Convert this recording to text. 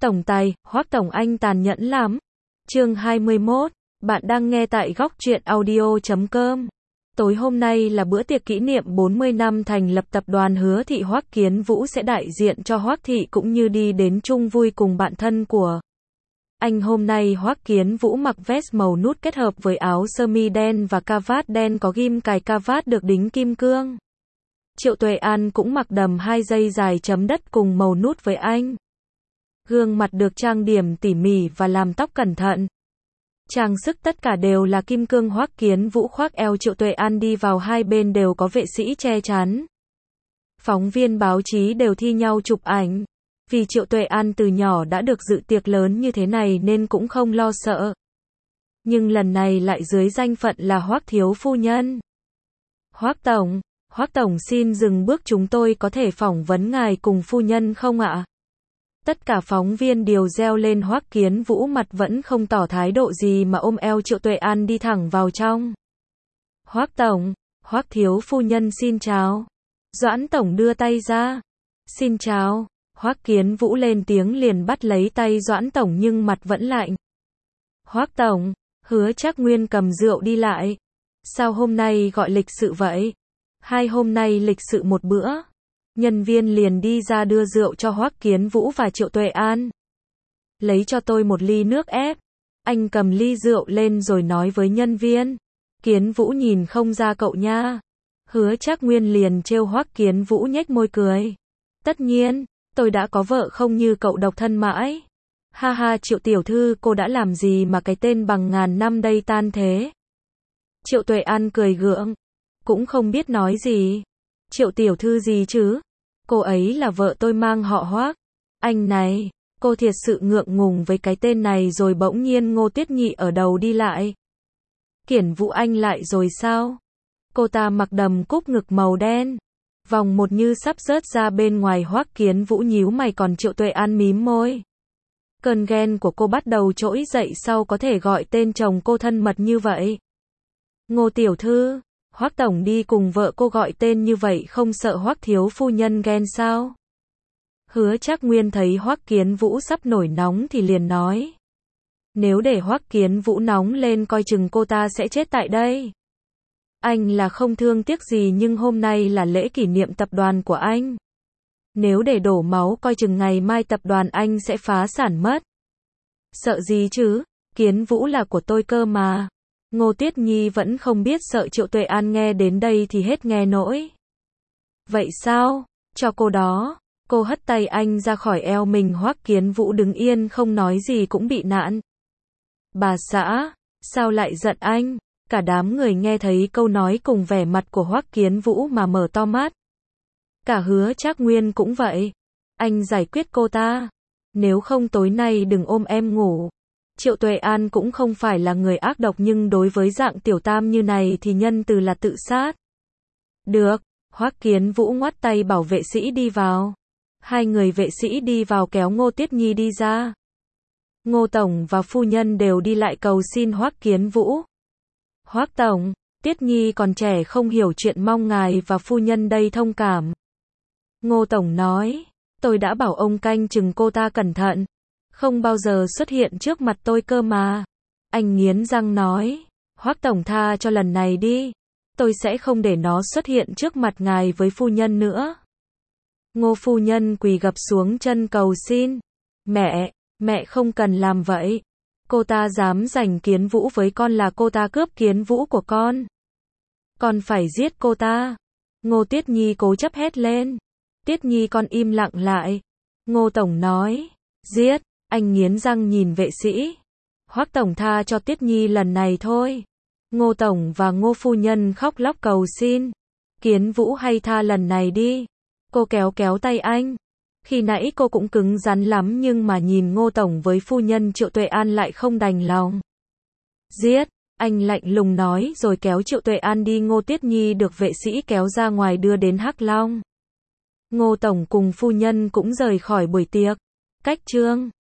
Tổng tài, Hoắc Tổng anh tàn nhẫn lắm. Chương 21, bạn đang nghe tại góc truyện audio.com. Tối hôm nay là bữa tiệc kỷ niệm 40 năm thành lập tập đoàn Hứa Thị. Hoắc Kiến Vũ sẽ đại diện cho Hoắc Thị cũng như đi đến chung vui cùng bạn thân của anh. Hôm nay Hoắc Kiến Vũ mặc vest màu nút kết hợp với áo sơ mi đen và cà vạt đen có ghim cài cà vạt được đính kim cương. Triệu Tuệ An cũng mặc đầm 2 dây dài chấm đất cùng màu nút với anh. Gương mặt được trang điểm tỉ mỉ và làm tóc cẩn thận. Trang sức tất cả đều là kim cương. Hoắc Kiến Vũ khoác eo Triệu Tuệ An đi vào, hai bên đều có vệ sĩ che chắn. Phóng viên báo chí đều thi nhau chụp ảnh. Vì Triệu Tuệ An từ nhỏ đã được dự tiệc lớn như thế này nên cũng không lo sợ. Nhưng lần này lại dưới danh phận là Hoắc thiếu phu nhân. Hoắc Tổng xin dừng bước, chúng tôi có thể phỏng vấn ngài cùng phu nhân không ạ? Tất cả phóng viên đều reo lên. Hoắc Kiến Vũ mặt vẫn không tỏ thái độ gì mà ôm eo Triệu Tuệ An đi thẳng vào trong. Hoắc Tổng, Hoắc thiếu phu nhân xin chào. Doãn Tổng đưa tay ra. Xin chào. Hoắc Kiến Vũ lên tiếng liền bắt lấy tay Doãn Tổng nhưng mặt vẫn lạnh. Hoắc Tổng, Hứa Trác Nguyên cầm rượu đi lại. Sao hôm nay gọi lịch sự vậy? Hôm nay lịch sự một bữa. Nhân viên liền đi ra đưa rượu cho Hoắc Kiến Vũ và Triệu Tuệ An. Lấy cho tôi một ly nước ép. Anh cầm ly rượu lên rồi nói với nhân viên. Kiến Vũ nhìn không ra cậu nha. Hứa Trác Nguyên liền trêu Hoắc Kiến Vũ nhếch môi cười. Tất nhiên, tôi đã có vợ không như cậu độc thân mãi. Ha ha, Triệu tiểu thư, cô đã làm gì mà cái tên bằng ngàn năm đây tan thế? Triệu Tuệ An cười gượng. Cũng không biết nói gì. Triệu tiểu thư gì chứ? Cô ấy là vợ tôi, mang họ Hoắc. Anh này, cô thiệt sự ngượng ngùng với cái tên này. Rồi bỗng nhiên Ngô Tuyết Nhị ở đầu đi lại. Kiển Vũ anh lại rồi sao? Cô ta mặc đầm cúc ngực màu đen. Vòng một như sắp rớt ra bên ngoài. Hoắc Kiến Vũ nhíu mày, còn Triệu Tuệ An mím môi. Cơn ghen của cô bắt đầu trỗi dậy. Sao có thể gọi tên chồng cô thân mật như vậy? Ngô tiểu thư, Hoắc Tổng đi cùng vợ cô gọi tên như vậy không sợ Hoắc thiếu phu nhân ghen sao? Hứa Trác Nguyên thấy Hoắc Kiến Vũ sắp nổi nóng thì liền nói. Nếu để Hoắc Kiến Vũ nóng lên coi chừng cô ta sẽ chết tại đây. Anh là không thương tiếc gì nhưng hôm nay là lễ kỷ niệm tập đoàn của anh. Nếu để đổ máu coi chừng ngày mai tập đoàn anh sẽ phá sản mất. Sợ gì chứ, Kiến Vũ là của tôi cơ mà. Ngô Tuyết Nhi vẫn không biết sợ. Triệu Tuệ An nghe đến đây thì hết nghe nổi. Vậy sao? Cho cô đó. Cô hất tay anh ra khỏi eo mình. Hoắc Kiến Vũ đứng yên không nói gì, cũng bị nạn. Bà xã, sao lại giận anh? Cả đám người nghe thấy câu nói cùng vẻ mặt của Hoắc Kiến Vũ mà mở to mắt. Cả Hứa Trác Nguyên cũng vậy. Anh giải quyết cô ta. Nếu không tối nay đừng ôm em ngủ. Triệu Tuệ An cũng không phải là người ác độc nhưng đối với dạng tiểu tam như này thì nhân từ là tự sát. Được, Hoắc Kiến Vũ ngoắt tay bảo vệ sĩ đi vào. Hai người vệ sĩ đi vào kéo Ngô Tuyết Nhi đi ra. Ngô Tổng và phu nhân đều đi lại cầu xin Hoắc Kiến Vũ. Hoắc Tổng, Tuyết Nhi còn trẻ không hiểu chuyện, mong ngài và phu nhân đây thông cảm. Ngô Tổng nói, tôi đã bảo ông canh chừng cô ta cẩn thận. Không bao giờ xuất hiện trước mặt tôi cơ mà. Anh nghiến răng nói, Hoắc Tổng tha cho lần này đi. Tôi sẽ không để nó xuất hiện trước mặt ngài với phu nhân nữa. Ngô phu nhân quỳ gập xuống chân cầu xin. Mẹ không cần làm vậy. Cô ta dám giành Kiến Vũ với con là cô ta cướp Kiến Vũ của con. Con phải giết cô ta. Ngô Tuyết Nhi cố chấp hét lên. Tuyết Nhi con im lặng lại. Ngô Tổng nói, giết. Anh nghiến răng nhìn vệ sĩ. Hoắc Tổng tha cho Tuyết Nhi lần này thôi. Ngô Tổng và Ngô phu nhân khóc lóc cầu xin. Kiến Vũ hay tha lần này đi. Cô kéo tay anh. Khi nãy cô cũng cứng rắn lắm nhưng mà nhìn Ngô Tổng với phu nhân Triệu Tuệ An lại không đành lòng. Giết, anh lạnh lùng nói rồi kéo Triệu Tuệ An đi. Ngô Tuyết Nhi được vệ sĩ kéo ra ngoài đưa đến Hắc Long. Ngô Tổng cùng phu nhân cũng rời khỏi buổi tiệc. Cách chương